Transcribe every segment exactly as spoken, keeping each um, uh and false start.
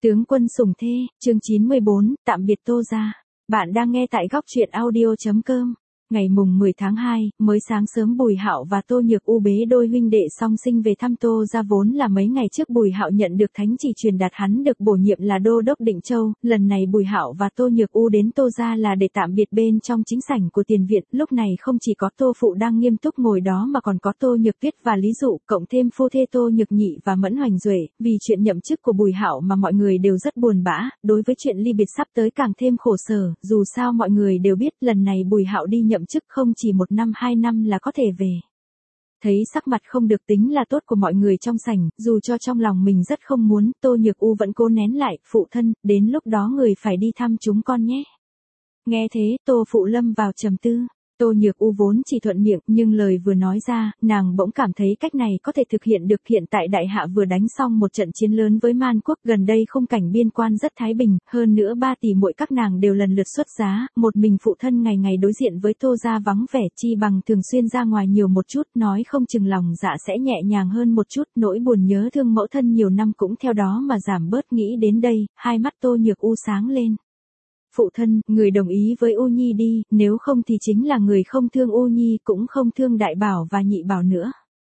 Tướng quân sủng thê, chương chín mươi bốn, tạm biệt Tô gia. Bạn đang nghe tại góc truyện audio chấm com. Ngày mùng mười tháng hai, mới sáng sớm Bùi Hạo và Tô Nhược U bế đôi huynh đệ song sinh về thăm Tô gia. Vốn là mấy ngày trước Bùi Hạo nhận được thánh chỉ truyền đạt hắn được bổ nhiệm là đô đốc Định Châu, lần này Bùi Hạo và Tô Nhược U đến Tô gia là để tạm biệt bên trong chính sảnh của tiền viện. Lúc này không chỉ có Tô phụ đang nghiêm túc ngồi đó mà còn có Tô Nhược Tuyết và Lý Dụ, cộng thêm phu thê Tô Nhược Nhị và Mẫn Hoành Duệ. Vì chuyện nhậm chức của Bùi Hạo mà mọi người đều rất buồn bã, đối với chuyện ly biệt sắp tới càng thêm khổ sở. Dù sao mọi người đều biết lần này Bùi Hạo đi nhậm chức không chỉ một năm hai năm là có thể về. Thấy sắc mặt không được tính là tốt của mọi người trong sảnh, dù cho trong lòng mình rất không muốn, Tô Nhược U vẫn cố nén lại, phụ thân, đến lúc đó người phải đi thăm chúng con nhé. Nghe thế, Tô phụ lâm vào trầm tư. Tô Nhược U vốn chỉ thuận miệng, nhưng lời vừa nói ra, nàng bỗng cảm thấy cách này có thể thực hiện được. Hiện tại đại hạ vừa đánh xong một trận chiến lớn với Man quốc, gần đây khung cảnh biên quan rất thái bình, hơn nữa ba tỷ muội các nàng đều lần lượt xuất giá, một mình phụ thân ngày ngày đối diện với Tô gia vắng vẻ, chi bằng thường xuyên ra ngoài nhiều một chút, nói không chừng lòng dạ sẽ nhẹ nhàng hơn một chút, nỗi buồn nhớ thương mẫu thân nhiều năm cũng theo đó mà giảm bớt. Nghĩ đến đây, hai mắt Tô Nhược U sáng lên. Phụ thân, người đồng ý với U Nhi đi, nếu không thì chính là người không thương U Nhi, cũng không thương Đại Bảo và Nhị Bảo nữa.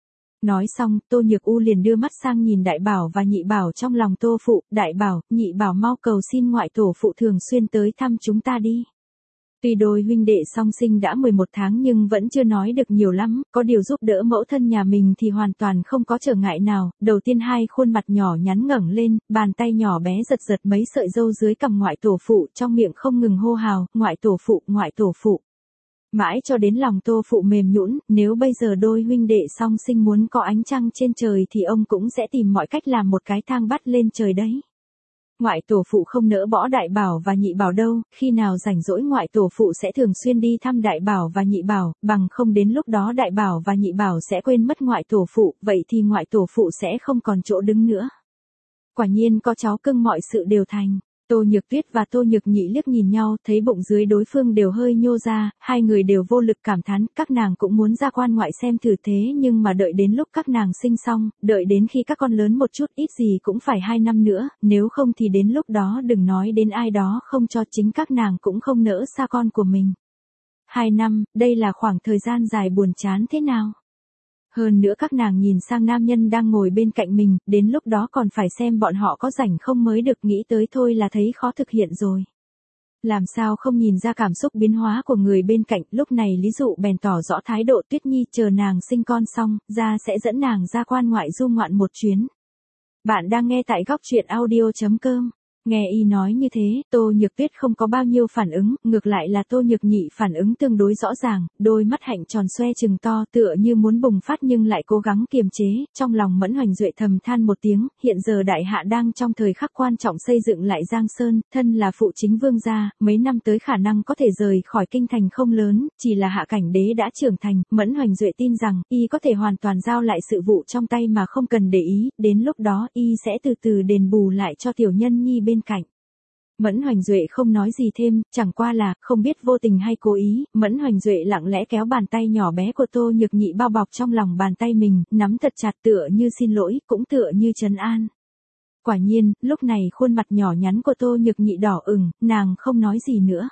Nói xong, Tô Nhược U liền đưa mắt sang nhìn Đại Bảo và Nhị Bảo trong lòng Tô phụ. Đại Bảo, Nhị Bảo mau cầu xin ngoại tổ phụ thường xuyên tới thăm chúng ta đi. Tuy đôi huynh đệ song sinh đã mười một tháng nhưng vẫn chưa nói được nhiều lắm, có điều giúp đỡ mẫu thân nhà mình thì hoàn toàn không có trở ngại nào. Đầu tiên hai khuôn mặt nhỏ nhắn ngẩng lên, bàn tay nhỏ bé giật giật mấy sợi râu dưới cằm ngoại tổ phụ, trong miệng không ngừng hô hào, ngoại tổ phụ, ngoại tổ phụ. Mãi cho đến lòng Tô phụ mềm nhũn, nếu bây giờ đôi huynh đệ song sinh muốn có ánh trăng trên trời thì ông cũng sẽ tìm mọi cách làm một cái thang bắt lên trời đấy. Ngoại tổ phụ không nỡ bỏ Đại Bảo và Nhị Bảo đâu, khi nào rảnh rỗi ngoại tổ phụ sẽ thường xuyên đi thăm Đại Bảo và Nhị Bảo, bằng không đến lúc đó Đại Bảo và Nhị Bảo sẽ quên mất ngoại tổ phụ, vậy thì ngoại tổ phụ sẽ không còn chỗ đứng nữa. Quả nhiên có cháu cưng mọi sự đều thành. Tô Nhược Tuyết và Tô Nhược Nhị liếc nhìn nhau, thấy bụng dưới đối phương đều hơi nhô ra, hai người đều vô lực cảm thán, các nàng cũng muốn ra quan ngoại xem thử thế nhưng mà đợi đến lúc các nàng sinh xong, đợi đến khi các con lớn một chút ít gì cũng phải hai năm nữa, nếu không thì đến lúc đó đừng nói đến ai đó không cho, chính các nàng cũng không nỡ xa con của mình. Hai năm, đây là khoảng thời gian dài buồn chán thế nào? Hơn nữa các nàng nhìn sang nam nhân đang ngồi bên cạnh mình, đến lúc đó còn phải xem bọn họ có rảnh không mới được, nghĩ tới thôi là thấy khó thực hiện rồi. Làm sao không nhìn ra cảm xúc biến hóa của người bên cạnh, lúc này Lý Dụ bèn tỏ rõ thái độ, Tuyết Nhi chờ nàng sinh con xong, ra sẽ dẫn nàng ra quan ngoại du ngoạn một chuyến. Bạn đang nghe tại góc truyện audio chấm com. Nghe y nói như thế, Tô Nhược Tuyết không có bao nhiêu phản ứng, ngược lại là Tô Nhược Nhị phản ứng tương đối rõ ràng, đôi mắt hạnh tròn xoe trừng to tựa như muốn bùng phát nhưng lại cố gắng kiềm chế, trong lòng Mẫn Hoành Duệ thầm than một tiếng, hiện giờ đại hạ đang trong thời khắc quan trọng xây dựng lại Giang Sơn, thân là phụ chính vương gia, mấy năm tới khả năng có thể rời khỏi kinh thành không lớn, chỉ là hạ cảnh đế đã trưởng thành, Mẫn Hoành Duệ tin rằng, y có thể hoàn toàn giao lại sự vụ trong tay mà không cần để ý, đến lúc đó y sẽ từ từ đền bù lại cho tiểu nhân nhi bên cạnh. Mẫn Hoành Duệ không nói gì thêm, chẳng qua là, không biết vô tình hay cố ý, Mẫn Hoành Duệ lặng lẽ kéo bàn tay nhỏ bé của Tô Nhược Nhị bao bọc trong lòng bàn tay mình, nắm thật chặt tựa như xin lỗi, cũng tựa như trấn an. Quả nhiên, lúc này khuôn mặt nhỏ nhắn của Tô Nhược Nhị đỏ ửng, nàng không nói gì nữa.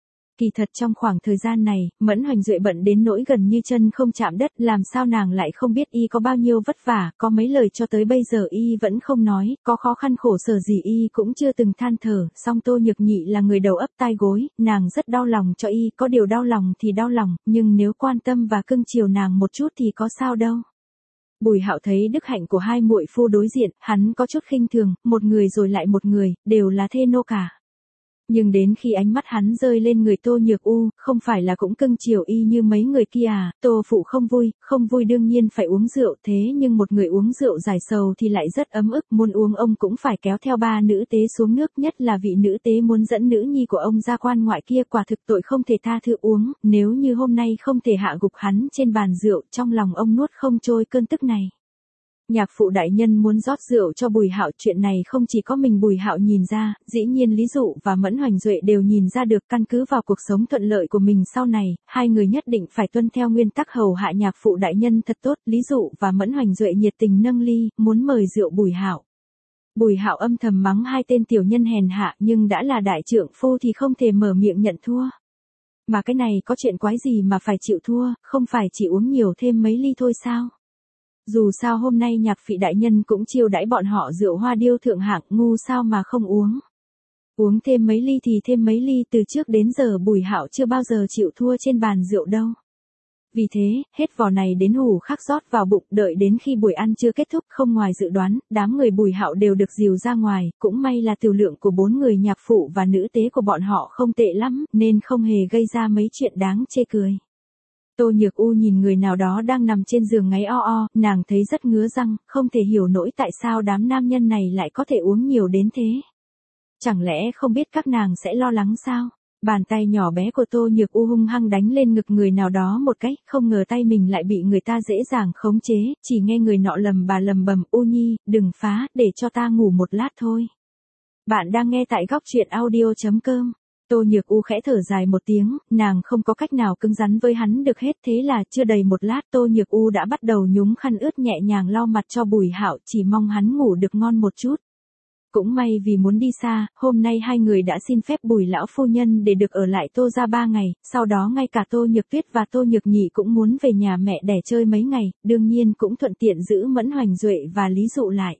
Kỳ thật trong khoảng thời gian này, Mẫn Hoành Duệ bận đến nỗi gần như chân không chạm đất, làm sao nàng lại không biết y có bao nhiêu vất vả, có mấy lời cho tới bây giờ y vẫn không nói, có khó khăn khổ sở gì y cũng chưa từng than thở, song Tô Nhược Nhị là người đầu ấp tai gối, nàng rất đau lòng cho y, có điều đau lòng thì đau lòng, nhưng nếu quan tâm và cưng chiều nàng một chút thì có sao đâu. Bùi Hạo thấy đức hạnh của hai muội phu đối diện, hắn có chút khinh thường, một người rồi lại một người, đều là thê nô cả. Nhưng đến khi ánh mắt hắn rơi lên người Tô Nhược U, không phải là cũng cưng chiều y như mấy người kia à, Tô phụ không vui, không vui đương nhiên phải uống rượu, thế nhưng một người uống rượu giải sầu thì lại rất ấm ức, muốn uống ông cũng phải kéo theo ba nữ tế xuống nước, nhất là vị nữ tế muốn dẫn nữ nhi của ông ra quan ngoại kia, quả thực tội không thể tha thứ uống, nếu như hôm nay không thể hạ gục hắn trên bàn rượu, trong lòng ông nuốt không trôi cơn tức này. Nhạc phụ đại nhân muốn rót rượu cho Bùi Hạo, chuyện này không chỉ có mình Bùi Hạo nhìn ra, dĩ nhiên Lý Dụ và Mẫn Hoành Duệ đều nhìn ra được, căn cứ vào cuộc sống thuận lợi của mình sau này, hai người nhất định phải tuân theo nguyên tắc hầu hạ nhạc phụ đại nhân thật tốt. Lý Dụ và Mẫn Hoành Duệ nhiệt tình nâng ly, muốn mời rượu Bùi Hạo. Bùi Hạo âm thầm mắng hai tên tiểu nhân hèn hạ, nhưng đã là đại trượng phu thì không thể mở miệng nhận thua. Mà cái này có chuyện quái gì mà phải chịu thua, không phải chỉ uống nhiều thêm mấy ly thôi sao? Dù sao hôm nay Nhạc Phỉ đại nhân cũng chiêu đãi bọn họ rượu hoa điêu thượng hạng, ngu sao mà không uống. Uống thêm mấy ly thì thêm mấy ly, từ trước đến giờ Bùi Hạo chưa bao giờ chịu thua trên bàn rượu đâu. Vì thế, hết vò này đến hủ khác rót vào bụng, đợi đến khi buổi ăn chưa kết thúc, không ngoài dự đoán, đám người Bùi Hạo đều được dìu ra ngoài, cũng may là tiểu lượng của bốn người nhạc phụ và nữ tế của bọn họ không tệ lắm, nên không hề gây ra mấy chuyện đáng chê cười. Tô Nhược U nhìn người nào đó đang nằm trên giường ngáy o o, nàng thấy rất ngứa răng, không thể hiểu nổi tại sao đám nam nhân này lại có thể uống nhiều đến thế. Chẳng lẽ không biết các nàng sẽ lo lắng sao? Bàn tay nhỏ bé của Tô Nhược U hung hăng đánh lên ngực người nào đó một cái, không ngờ tay mình lại bị người ta dễ dàng khống chế, chỉ nghe người nọ lầm bà lầm bầm, U Nhi, đừng phá, để cho ta ngủ một lát thôi. Bạn đang nghe tại góc truyện audio chấm com. Tô Nhược U khẽ thở dài một tiếng, nàng không có cách nào cứng rắn với hắn được hết, thế là chưa đầy một lát Tô Nhược U đã bắt đầu nhúng khăn ướt nhẹ nhàng lau mặt cho Bùi Hạo, chỉ mong hắn ngủ được ngon một chút. Cũng may vì muốn đi xa, hôm nay hai người đã xin phép Bùi lão phu nhân để được ở lại Tô gia ba ngày, sau đó ngay cả Tô Nhược Tuyết và Tô Nhược Nhị cũng muốn về nhà mẹ đẻ chơi mấy ngày, đương nhiên cũng thuận tiện giữ Mẫn Hoành Duệ và Lý Dụ lại.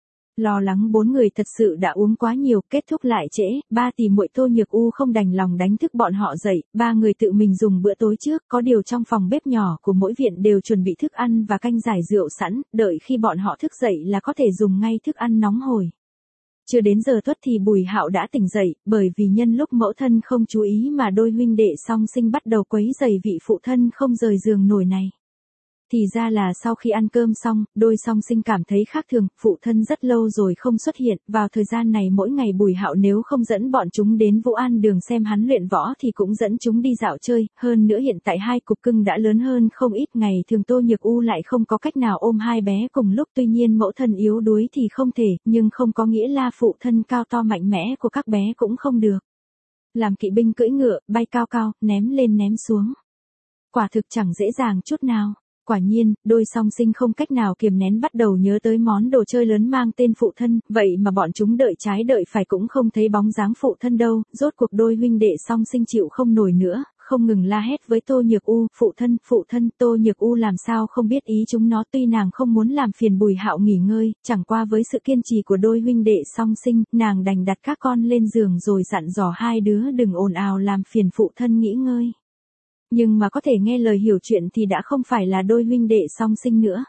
Lo lắng bốn người thật sự đã uống quá nhiều, kết thúc lại trễ, ba tỷ muội Tô Nhược U không đành lòng đánh thức bọn họ dậy, ba người tự mình dùng bữa tối trước, có điều trong phòng bếp nhỏ của mỗi viện đều chuẩn bị thức ăn và canh giải rượu sẵn, đợi khi bọn họ thức dậy là có thể dùng ngay thức ăn nóng hổi. Chưa đến giờ tuất thì Bùi Hạo đã tỉnh dậy, bởi vì nhân lúc mẫu thân không chú ý mà đôi huynh đệ song sinh bắt đầu quấy rầy vị phụ thân không rời giường nổi này. Thì ra là sau khi ăn cơm xong, đôi song sinh cảm thấy khác thường, phụ thân rất lâu rồi không xuất hiện, vào thời gian này mỗi ngày Bùi Hạo nếu không dẫn bọn chúng đến Vũ An Đường xem hắn luyện võ thì cũng dẫn chúng đi dạo chơi, hơn nữa hiện tại hai cục cưng đã lớn hơn không ít, ngày thường Tô Nhược U lại không có cách nào ôm hai bé cùng lúc, tuy nhiên mẫu thân yếu đuối thì không thể, nhưng không có nghĩa là phụ thân cao to mạnh mẽ của các bé cũng không được. Làm kỵ binh cưỡi ngựa, bay cao cao, ném lên ném xuống. Quả thực chẳng dễ dàng chút nào. Quả nhiên, đôi song sinh không cách nào kiềm nén bắt đầu nhớ tới món đồ chơi lớn mang tên phụ thân, vậy mà bọn chúng đợi trái đợi phải cũng không thấy bóng dáng phụ thân đâu, rốt cuộc đôi huynh đệ song sinh chịu không nổi nữa, không ngừng la hét với Tô Nhược U, phụ thân, phụ thân, Tô Nhược U làm sao không biết ý chúng nó, tuy nàng không muốn làm phiền Bùi Hạo nghỉ ngơi, chẳng qua với sự kiên trì của đôi huynh đệ song sinh, nàng đành đặt các con lên giường rồi dặn dò hai đứa đừng ồn ào làm phiền phụ thân nghỉ ngơi. Nhưng mà có thể nghe lời hiểu chuyện thì đã không phải là đôi huynh đệ song sinh nữa.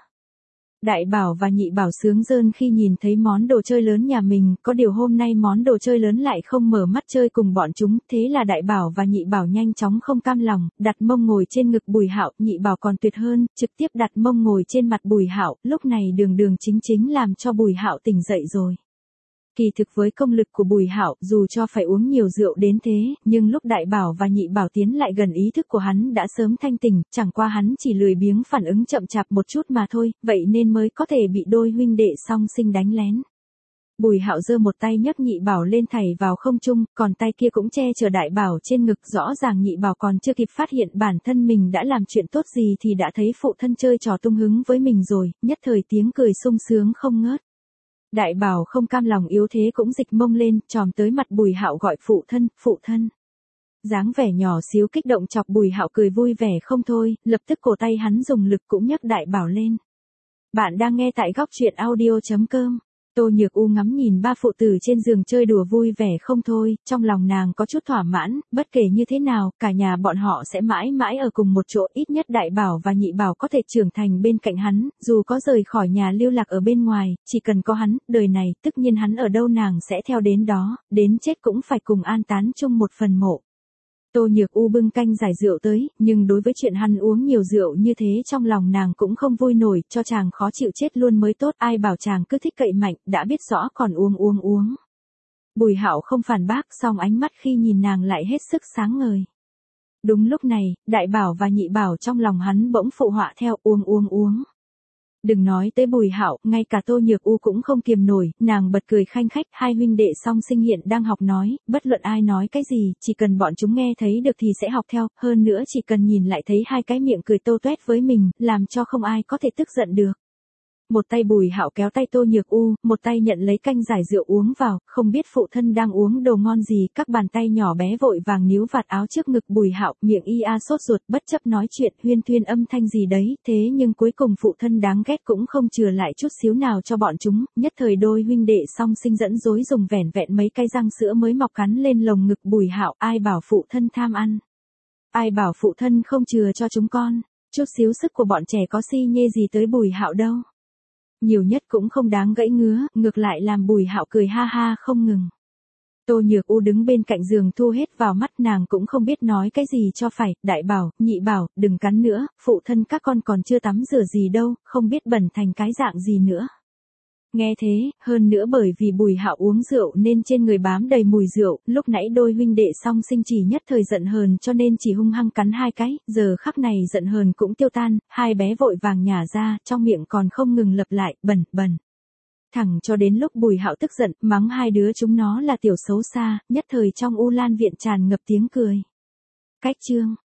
Đại Bảo và Nhị Bảo sướng rơn khi nhìn thấy món đồ chơi lớn nhà mình, có điều hôm nay món đồ chơi lớn lại không mở mắt chơi cùng bọn chúng, thế là Đại Bảo và Nhị Bảo nhanh chóng không cam lòng, đặt mông ngồi trên ngực Bùi Hạo, Nhị Bảo còn tuyệt hơn, trực tiếp đặt mông ngồi trên mặt Bùi Hạo, lúc này đường đường chính chính làm cho Bùi Hạo tỉnh dậy rồi. Kỳ thực với công lực của Bùi Hạo, dù cho phải uống nhiều rượu đến thế, nhưng lúc Đại Bảo và Nhị Bảo tiến lại gần ý thức của hắn đã sớm thanh tỉnh, chẳng qua hắn chỉ lười biếng phản ứng chậm chạp một chút mà thôi, vậy nên mới có thể bị đôi huynh đệ song sinh đánh lén. Bùi Hạo giơ một tay nhấc Nhị Bảo lên thảy vào không trung, còn tay kia cũng che chở Đại Bảo trên ngực, rõ ràng Nhị Bảo còn chưa kịp phát hiện bản thân mình đã làm chuyện tốt gì thì đã thấy phụ thân chơi trò tung hứng với mình rồi, nhất thời tiếng cười sung sướng không ngớt. Đại Bảo không cam lòng yếu thế cũng dịch mông lên, chồm tới mặt Bùi Hạo gọi phụ thân, phụ thân. Dáng vẻ nhỏ xíu kích động chọc Bùi Hạo cười vui vẻ không thôi, lập tức cổ tay hắn dùng lực cũng nhấc Đại Bảo lên. Bạn đang nghe tại góc truyện audio chấm com. Tô Nhược U ngắm nhìn ba phụ tử trên giường chơi đùa vui vẻ không thôi, trong lòng nàng có chút thỏa mãn, bất kể như thế nào, cả nhà bọn họ sẽ mãi mãi ở cùng một chỗ, ít nhất Đại Bảo và Nhị Bảo có thể trưởng thành bên cạnh hắn, dù có rời khỏi nhà lưu lạc ở bên ngoài, chỉ cần có hắn, đời này, tất nhiên hắn ở đâu nàng sẽ theo đến đó, đến chết cũng phải cùng an tán chung một phần mộ. Tô Nhược U bưng canh giải rượu tới, nhưng đối với chuyện hắn uống nhiều rượu như thế trong lòng nàng cũng không vui nổi, cho chàng khó chịu chết luôn mới tốt, ai bảo chàng cứ thích cậy mạnh, đã biết rõ còn uống uống uống. Bùi Hạo không phản bác, song ánh mắt khi nhìn nàng lại hết sức sáng ngời. Đúng lúc này, Đại Bảo và Nhị Bảo trong lòng hắn bỗng phụ họa theo, uống uống uống. Đừng nói tới Bùi Hạo, ngay cả Tô Nhược U cũng không kiềm nổi, nàng bật cười khanh khách, hai huynh đệ song sinh hiện đang học nói, bất luận ai nói cái gì, chỉ cần bọn chúng nghe thấy được thì sẽ học theo, hơn nữa chỉ cần nhìn lại thấy hai cái miệng cười tô toét với mình, làm cho không ai có thể tức giận được. Một tay Bùi Hạo kéo tay Tô Nhược U, một tay nhận lấy canh giải rượu uống vào, không biết phụ thân đang uống đồ ngon gì, các bàn tay nhỏ bé vội vàng níu vạt áo trước ngực Bùi Hạo, miệng y a sốt ruột, bất chấp nói chuyện huyên thuyên âm thanh gì đấy, thế nhưng cuối cùng phụ thân đáng ghét cũng không chừa lại chút xíu nào cho bọn chúng, nhất thời đôi huynh đệ song sinh dẫn dối dùng vẻn vẹn mấy cây răng sữa mới mọc cắn lên lồng ngực Bùi Hạo, ai bảo phụ thân tham ăn, ai bảo phụ thân không chừa cho chúng con, chút xíu sức của bọn trẻ có si nhê gì tới Bùi Hạo đâu. Nhiều nhất cũng không đáng gãy ngứa, ngược lại làm Bùi Hạo cười ha ha không ngừng. Tô Nhược U đứng bên cạnh giường thu hết vào mắt, nàng cũng không biết nói cái gì cho phải, đại bảo, nhị bảo, đừng cắn nữa, phụ thân các con còn chưa tắm rửa gì đâu, không biết bẩn thành cái dạng gì nữa. Nghe thế, hơn nữa bởi vì Bùi Hạo uống rượu nên trên người bám đầy mùi rượu, lúc nãy đôi huynh đệ song sinh chỉ nhất thời giận hờn cho nên chỉ hung hăng cắn hai cái, giờ khắc này giận hờn cũng tiêu tan, hai bé vội vàng nhả ra, trong miệng còn không ngừng lặp lại, bẩn, bẩn. Thẳng cho đến lúc Bùi Hạo tức giận, mắng hai đứa chúng nó là tiểu xấu xa, nhất thời trong U Lan viện tràn ngập tiếng cười. Cách chương